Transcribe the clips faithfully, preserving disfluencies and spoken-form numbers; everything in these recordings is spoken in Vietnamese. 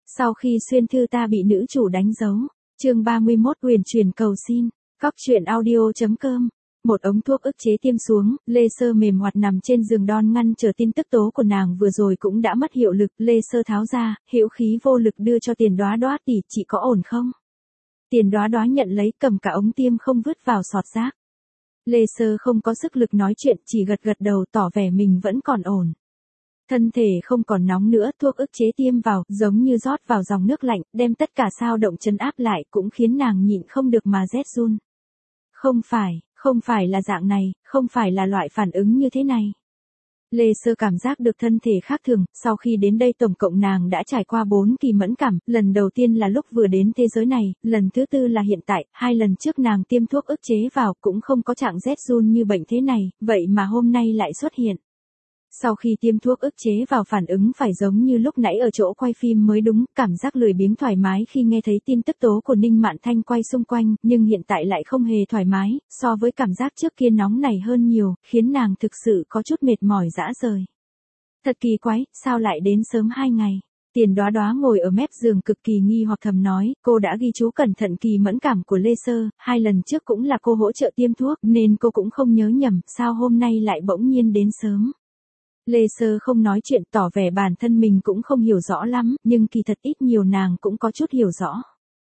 Sau khi xuyên thư ta bị nữ chủ đánh dấu. Chương ba mươi mốt huyền truyền cầu xin. Góc truyện audio.com. Một ống thuốc ức chế tiêm xuống, Lê Sơ mềm hoạt nằm trên giường đon ngăn chờ tin tức tố của nàng vừa rồi cũng đã mất hiệu lực. Lê Sơ tháo ra, hữu khí vô lực đưa cho Tiền Đóa Đóa tỷ, chị có ổn không? Tiền Đóa Đóa nhận lấy, cầm cả ống tiêm không vứt vào sọt rác. Lê Sơ không có sức lực nói chuyện, chỉ gật gật đầu tỏ vẻ mình vẫn còn ổn. Thân thể không còn nóng nữa, thuốc ức chế tiêm vào, giống như rót vào dòng nước lạnh, đem tất cả sao động trấn áp lại, cũng khiến nàng nhịn không được mà rét run. Không phải, không phải là dạng này, không phải là loại phản ứng như thế này. Lê Sơ cảm giác được thân thể khác thường, sau khi đến đây tổng cộng nàng đã trải qua bốn kỳ mẫn cảm, lần đầu tiên là lúc vừa đến thế giới này, lần thứ tư là hiện tại, hai lần trước nàng tiêm thuốc ức chế vào cũng không có trạng rét run như bệnh thế này, vậy mà hôm nay lại xuất hiện. Sau khi tiêm thuốc ức chế vào phản ứng phải giống như lúc nãy ở chỗ quay phim mới đúng, cảm giác lười biếng thoải mái khi nghe thấy tin tức tố của Ninh Mạn Thanh quay xung quanh, nhưng hiện tại lại không hề thoải mái, so với cảm giác trước kia nóng này hơn nhiều, khiến nàng thực sự có chút mệt mỏi rã rời. Thật kỳ quái, sao lại đến sớm hai ngày? Tiền Đóa Đóa ngồi ở mép giường cực kỳ nghi hoặc thầm nói, cô đã ghi chú cẩn thận kỳ mẫn cảm của Lê Sơ, hai lần trước cũng là cô hỗ trợ tiêm thuốc nên cô cũng không nhớ nhầm, sao hôm nay lại bỗng nhiên đến sớm. Lê Sơ không nói chuyện tỏ vẻ bản thân mình cũng không hiểu rõ lắm, nhưng kỳ thật ít nhiều nàng cũng có chút hiểu rõ.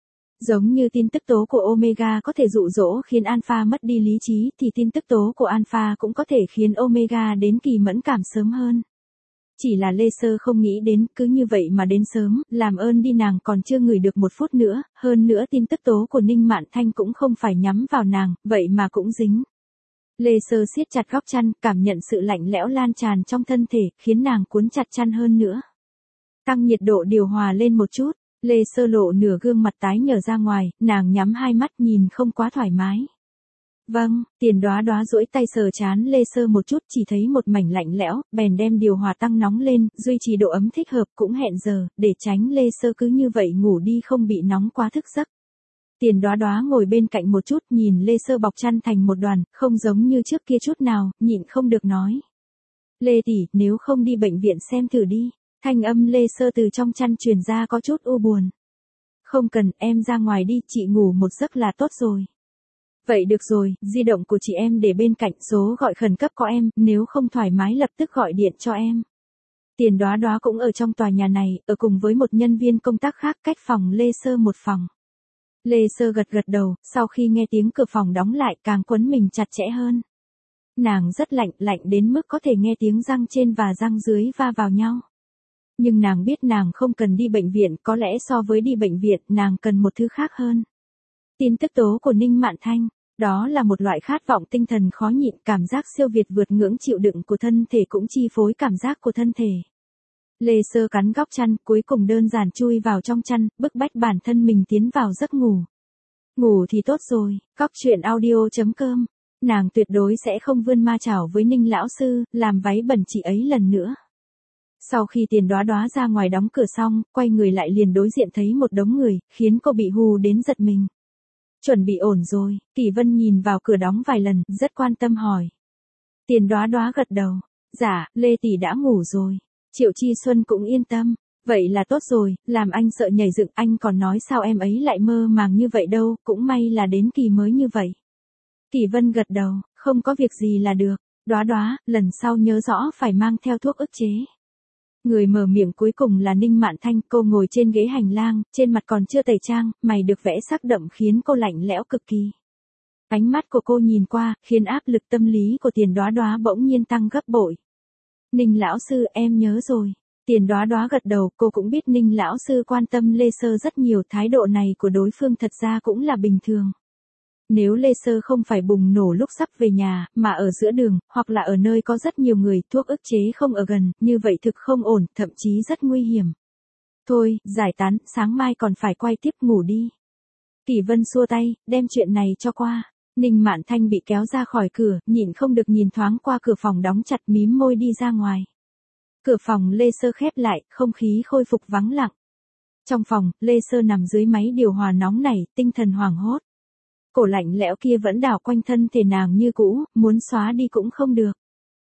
Giống như tin tức tố của Omega có thể dụ dỗ khiến Alpha mất đi lý trí thì tin tức tố của Alpha cũng có thể khiến Omega đến kỳ mẫn cảm sớm hơn. Chỉ là Lê Sơ không nghĩ đến, cứ như vậy mà đến sớm, làm ơn đi nàng còn chưa ngửi được một phút nữa, hơn nữa tin tức tố của Ninh Mạn Thanh cũng không phải nhắm vào nàng, vậy mà cũng dính. Lê Sơ siết chặt góc chăn, cảm nhận sự lạnh lẽo lan tràn trong thân thể, khiến nàng cuốn chặt chăn hơn nữa. Tăng nhiệt độ điều hòa lên một chút, Lê Sơ lộ nửa gương mặt tái nhở ra ngoài, nàng nhắm hai mắt nhìn không quá thoải mái. Vâng, Tiền Đóa Đóa duỗi tay sờ trán Lê Sơ một chút, chỉ thấy một mảnh lạnh lẽo, bèn đem điều hòa tăng nóng lên, duy trì độ ấm thích hợp cũng hẹn giờ, để tránh Lê Sơ cứ như vậy ngủ đi không bị nóng quá thức giấc. Tiền Đóa Đóa ngồi bên cạnh một chút nhìn Lê Sơ bọc chăn thành một đoàn, không giống như trước kia chút nào, nhịn không được nói. Lê tỷ, nếu không đi bệnh viện xem thử đi. Thanh âm Lê Sơ từ trong chăn truyền ra có chút u buồn. Không cần, em ra ngoài đi, chị ngủ một giấc là tốt rồi. Vậy được rồi, di động của chị em để bên cạnh, số gọi khẩn cấp có em, nếu không thoải mái lập tức gọi điện cho em. Tiền Đóa Đóa cũng ở trong tòa nhà này, ở cùng với một nhân viên công tác khác cách phòng Lê Sơ một phòng. Lê Sơ gật gật đầu, sau khi nghe tiếng cửa phòng đóng lại càng quấn mình chặt chẽ hơn. Nàng rất lạnh, lạnh đến mức có thể nghe tiếng răng trên và răng dưới va vào nhau. Nhưng nàng biết nàng không cần đi bệnh viện, có lẽ so với đi bệnh viện, nàng cần một thứ khác hơn. Tin tức tố của Ninh Mạn Thanh, đó là một loại khát vọng tinh thần khó nhịn, cảm giác siêu việt vượt ngưỡng chịu đựng của thân thể cũng chi phối cảm giác của thân thể. Lê Sơ cắn góc chăn, cuối cùng đơn giản chui vào trong chăn, bức bách bản thân mình tiến vào giấc ngủ. Ngủ thì tốt rồi, góc truyện audio.com. Nàng tuyệt đối sẽ không vươn ma chảo với Ninh lão sư, làm váy bẩn chị ấy lần nữa. Sau khi Tiền Đóa Đóa ra ngoài đóng cửa xong, quay người lại liền đối diện thấy một đống người, khiến cô bị hù đến giật mình. Chuẩn bị ổn rồi, Kỳ Vân nhìn vào cửa đóng vài lần, rất quan tâm hỏi. Tiền Đóa Đóa gật đầu. Dạ, Lê tỷ đã ngủ rồi. Triệu Chi Xuân cũng yên tâm. Vậy là tốt rồi, làm anh sợ nhảy dựng, anh còn nói sao em ấy lại mơ màng như vậy đâu, cũng may là đến kỳ mới như vậy. Kỳ Vân gật đầu, không có việc gì là được. Đóa Đóa, lần sau nhớ rõ phải mang theo thuốc ức chế. Người mở miệng cuối cùng là Ninh Mạn Thanh, cô ngồi trên ghế hành lang, trên mặt còn chưa tẩy trang, mày được vẽ sắc đậm khiến cô lạnh lẽo cực kỳ. Ánh mắt của cô nhìn qua, khiến áp lực tâm lý của Tiền Đóa Đóa bỗng nhiên tăng gấp bội. Ninh lão sư, em nhớ rồi. Tiền Đóa Đóa gật đầu, cô cũng biết Ninh lão sư quan tâm Lê Sơ rất nhiều, thái độ này của đối phương thật ra cũng là bình thường. Nếu Lê Sơ không phải bùng nổ lúc sắp về nhà, mà ở giữa đường, hoặc là ở nơi có rất nhiều người, thuốc ức chế không ở gần, như vậy thực không ổn, thậm chí rất nguy hiểm. Thôi, giải tán, sáng mai còn phải quay tiếp, ngủ đi. Kỳ Vân xua tay, đem chuyện này cho qua. Ninh Mạn Thanh bị kéo ra khỏi cửa, nhịn không được nhìn thoáng qua cửa phòng đóng chặt, mím môi đi ra ngoài. Cửa phòng Lê Sơ khép lại, không khí khôi phục vắng lặng. Trong phòng, Lê Sơ nằm dưới máy điều hòa nóng này, tinh thần hoảng hốt. Cổ lạnh lẽo kia vẫn đảo quanh thân thể nàng như cũ, muốn xóa đi cũng không được.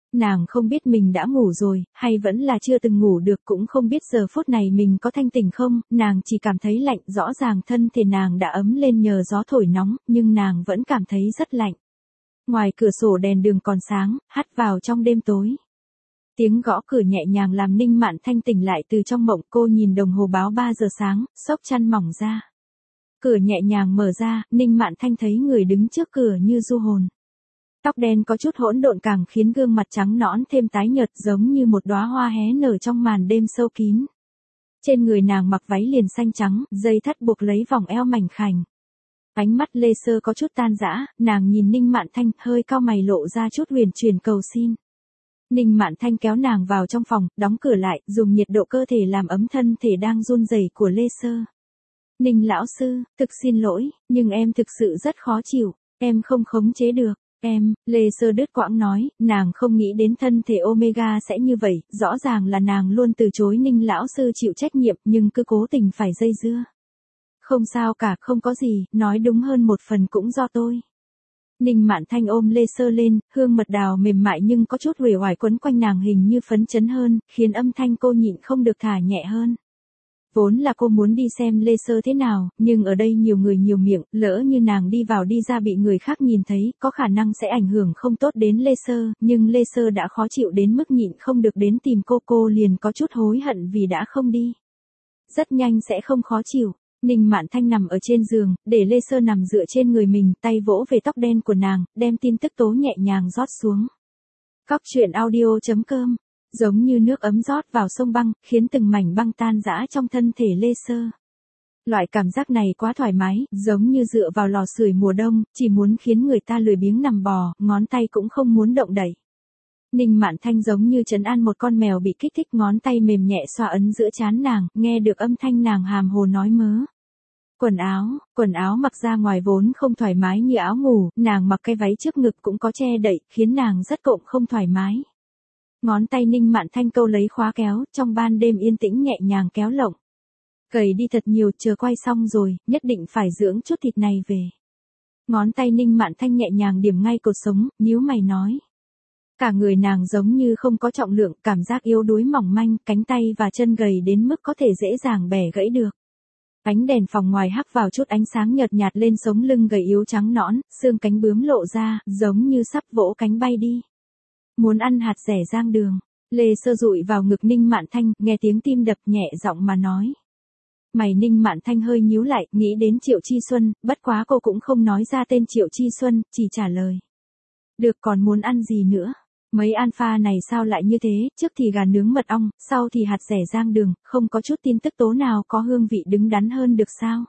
Nàng không biết mình đã ngủ rồi, hay vẫn là chưa từng ngủ được, cũng không biết giờ phút này mình có thanh tỉnh không, nàng chỉ cảm thấy lạnh, rõ ràng thân thể nàng đã ấm lên nhờ gió thổi nóng, nhưng nàng vẫn cảm thấy rất lạnh. Ngoài cửa sổ đèn đường còn sáng, hắt vào trong đêm tối. Tiếng gõ cửa nhẹ nhàng làm Ninh Mạn Thanh tỉnh lại từ trong mộng, cô nhìn đồng hồ báo ba giờ sáng, xốc chăn mỏng ra. Cửa nhẹ nhàng mở ra, Ninh Mạn Thanh thấy người đứng trước cửa như du hồn. Tóc đen có chút hỗn độn càng khiến gương mặt trắng nõn thêm tái nhợt, giống như một đóa hoa hé nở trong màn đêm sâu kín. Trên người nàng mặc váy liền xanh trắng, dây thắt buộc lấy vòng eo mảnh khảnh. Ánh mắt Lê Sơ có chút tan rã, nàng nhìn Ninh Mạn Thanh, hơi cau mày lộ ra chút huyền chuyển cầu xin. Ninh Mạn Thanh kéo nàng vào trong phòng, đóng cửa lại, dùng nhiệt độ cơ thể làm ấm thân thể đang run rẩy của Lê Sơ. Ninh lão sư, thực xin lỗi, nhưng em thực sự rất khó chịu, em không khống chế được. Em, Lê Sơ đứt quãng nói, nàng không nghĩ đến thân thể Omega sẽ như vậy, rõ ràng là nàng luôn từ chối Ninh lão sư chịu trách nhiệm nhưng cứ cố tình phải dây dưa. Không sao cả, không có gì, nói đúng hơn một phần cũng do tôi. Ninh Mạn Thanh ôm Lê Sơ lên, hương mật đào mềm mại nhưng có chút uể oải quấn quanh nàng hình như phấn chấn hơn, khiến âm thanh cô nhịn không được thả nhẹ hơn. Vốn là cô muốn đi xem Lê Sơ thế nào, nhưng ở đây nhiều người nhiều miệng, lỡ như nàng đi vào đi ra bị người khác nhìn thấy, có khả năng sẽ ảnh hưởng không tốt đến Lê Sơ, nhưng Lê Sơ đã khó chịu đến mức nhịn không được đến tìm cô, cô liền có chút hối hận vì đã không đi. Rất nhanh sẽ không khó chịu. Ninh Mạn Thanh nằm ở trên giường, để Lê Sơ nằm dựa trên người mình, tay vỗ về tóc đen của nàng, đem tin tức tố nhẹ nhàng rót xuống. Cóc truyện audio chấm com, giống như nước ấm rót vào sông băng, khiến từng mảnh băng tan rã trong thân thể Lê Sơ. Loại cảm giác này quá thoải mái, giống như dựa vào lò sưởi mùa đông, chỉ muốn khiến người ta lười biếng nằm bò, ngón tay cũng không muốn động đậy. Ninh Mạn Thanh giống như trấn an một con mèo bị kích thích, ngón tay mềm nhẹ xoa ấn giữa trán nàng, nghe được âm thanh nàng hàm hồ nói mớ. Quần áo, quần áo mặc ra ngoài vốn không thoải mái như áo ngủ, nàng mặc cái váy trước ngực cũng có che đậy, khiến nàng rất cộng không thoải mái. Ngón tay Ninh Mạn Thanh câu lấy khóa kéo, trong ban đêm yên tĩnh nhẹ nhàng kéo lộng. Cày đi thật nhiều, chờ quay xong rồi, nhất định phải dưỡng chút thịt này về. Ngón tay Ninh Mạn Thanh nhẹ nhàng điểm ngay cột sống, nhíu mày nói. Cả người nàng giống như không có trọng lượng, cảm giác yếu đuối mỏng manh, cánh tay và chân gầy đến mức có thể dễ dàng bẻ gãy được. Ánh đèn phòng ngoài hắt vào chút ánh sáng nhợt nhạt lên sống lưng gầy yếu trắng nõn, xương cánh bướm lộ ra, giống như sắp vỗ cánh bay đi. Muốn ăn hạt rẻ rang đường. Lê Sơ dụi vào ngực Ninh Mạn Thanh, nghe tiếng tim đập nhẹ giọng mà nói. Mày Ninh Mạn Thanh hơi nhíu lại, nghĩ đến Triệu Chi Xuân, bất quá cô cũng không nói ra tên Triệu Chi Xuân, chỉ trả lời. Được, còn muốn ăn gì nữa? Mấy alpha này sao lại như thế, trước thì gà nướng mật ong, sau thì hạt rẻ rang đường, không có chút tin tức tố nào có hương vị đứng đắn hơn được sao?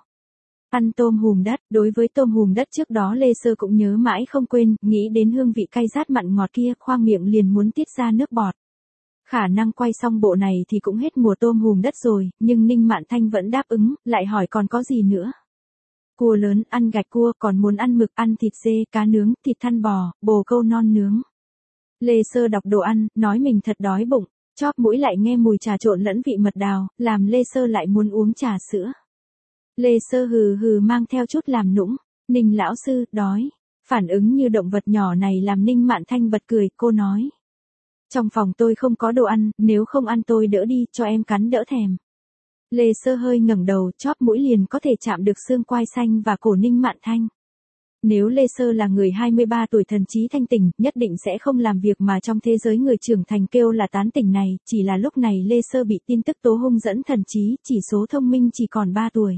Ăn tôm hùm đất, đối với tôm hùm đất trước đó Lê Sơ cũng nhớ mãi không quên, nghĩ đến hương vị cay rát mặn ngọt kia, khoang miệng liền muốn tiết ra nước bọt. Khả năng quay xong bộ này thì cũng hết mùa tôm hùm đất rồi, nhưng Ninh Mạn Thanh vẫn đáp ứng, lại hỏi còn có gì nữa? Cua lớn, ăn gạch cua, còn muốn ăn mực, ăn thịt dê, cá nướng, thịt thăn bò, bồ câu non nướng. Lê Sơ đọc đồ ăn, nói mình thật đói bụng, chóp mũi lại nghe mùi trà trộn lẫn vị mật đào, làm Lê Sơ lại muốn uống trà sữa. Lê Sơ hừ hừ mang theo chút làm nũng, Ninh lão sư, đói. Phản ứng như động vật nhỏ này làm Ninh Mạn Thanh bật cười, cô nói. Trong phòng tôi không có đồ ăn, nếu không ăn tôi đỡ đi, cho em cắn đỡ thèm. Lê Sơ hơi ngẩng đầu, chóp mũi liền có thể chạm được xương quai xanh và cổ Ninh Mạn Thanh. Nếu Lê Sơ là người hai mươi ba tuổi thần trí thanh tỉnh, nhất định sẽ không làm việc mà trong thế giới người trưởng thành kêu là tán tỉnh này, chỉ là lúc này Lê Sơ bị tin tức tố hung dẫn thần trí, chỉ số thông minh chỉ còn ba tuổi.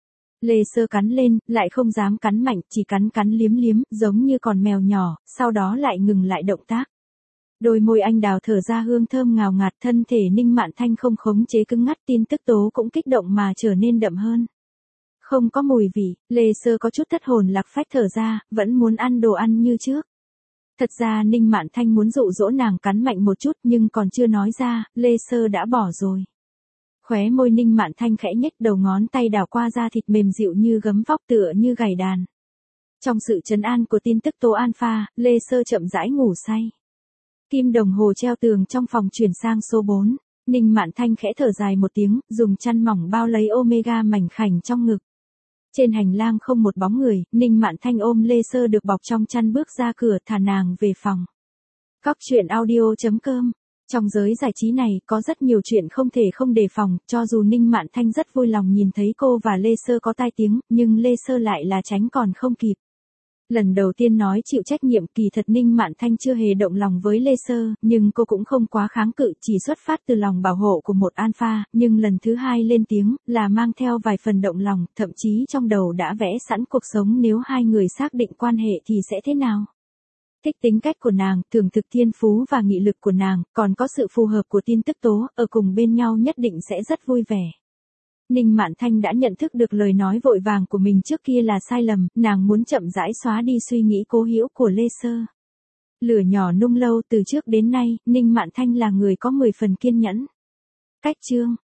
Lê Sơ cắn lên, lại không dám cắn mạnh, chỉ cắn cắn liếm liếm, giống như con mèo nhỏ, sau đó lại ngừng lại động tác. Đôi môi anh đào thở ra hương thơm ngào ngạt, thân thể Ninh Mạn Thanh không khống chế cứng ngắt, tin tức tố cũng kích động mà trở nên đậm hơn. Không có mùi vị, Lê Sơ có chút thất hồn lạc phách thở ra, vẫn muốn ăn đồ ăn như trước. Thật ra Ninh Mạn Thanh muốn dụ dỗ nàng cắn mạnh một chút nhưng còn chưa nói ra, Lê Sơ đã bỏ rồi. Khóe môi Ninh Mạn Thanh khẽ nhếch, đầu ngón tay đảo qua da thịt mềm dịu như gấm vóc tựa như gảy đàn. Trong sự trấn an của tin tức tố alpha, Lê Sơ chậm rãi ngủ say. Kim đồng hồ treo tường trong phòng chuyển sang số bốn. Ninh Mạn Thanh khẽ thở dài một tiếng, dùng chăn mỏng bao lấy Omega mảnh khảnh trong ngực. Trên hành lang không một bóng người, Ninh Mạn Thanh ôm Lê Sơ được bọc trong chăn bước ra cửa, thả nàng về phòng. Cóc truyện audio chấm com. Trong giới giải trí này có rất nhiều chuyện không thể không đề phòng, cho dù Ninh Mạn Thanh rất vui lòng nhìn thấy cô và Lê Sơ có tai tiếng, nhưng Lê Sơ lại là tránh còn không kịp. Lần đầu tiên nói chịu trách nhiệm, kỳ thật Ninh Mạn Thanh chưa hề động lòng với Lê Sơ, nhưng cô cũng không quá kháng cự, chỉ xuất phát từ lòng bảo hộ của một alpha, nhưng lần thứ hai lên tiếng, là mang theo vài phần động lòng, thậm chí trong đầu đã vẽ sẵn cuộc sống nếu hai người xác định quan hệ thì sẽ thế nào. Thích tính cách của nàng, thưởng thực thiên phú và nghị lực của nàng, còn có sự phù hợp của tin tức tố, ở cùng bên nhau nhất định sẽ rất vui vẻ. Ninh Mạn Thanh đã nhận thức được lời nói vội vàng của mình trước kia là sai lầm, nàng muốn chậm rãi xóa đi suy nghĩ cố hữu của Lê Sơ. Lửa nhỏ nung lâu, từ trước đến nay, Ninh Mạn Thanh là người có mười phần kiên nhẫn. Cách chương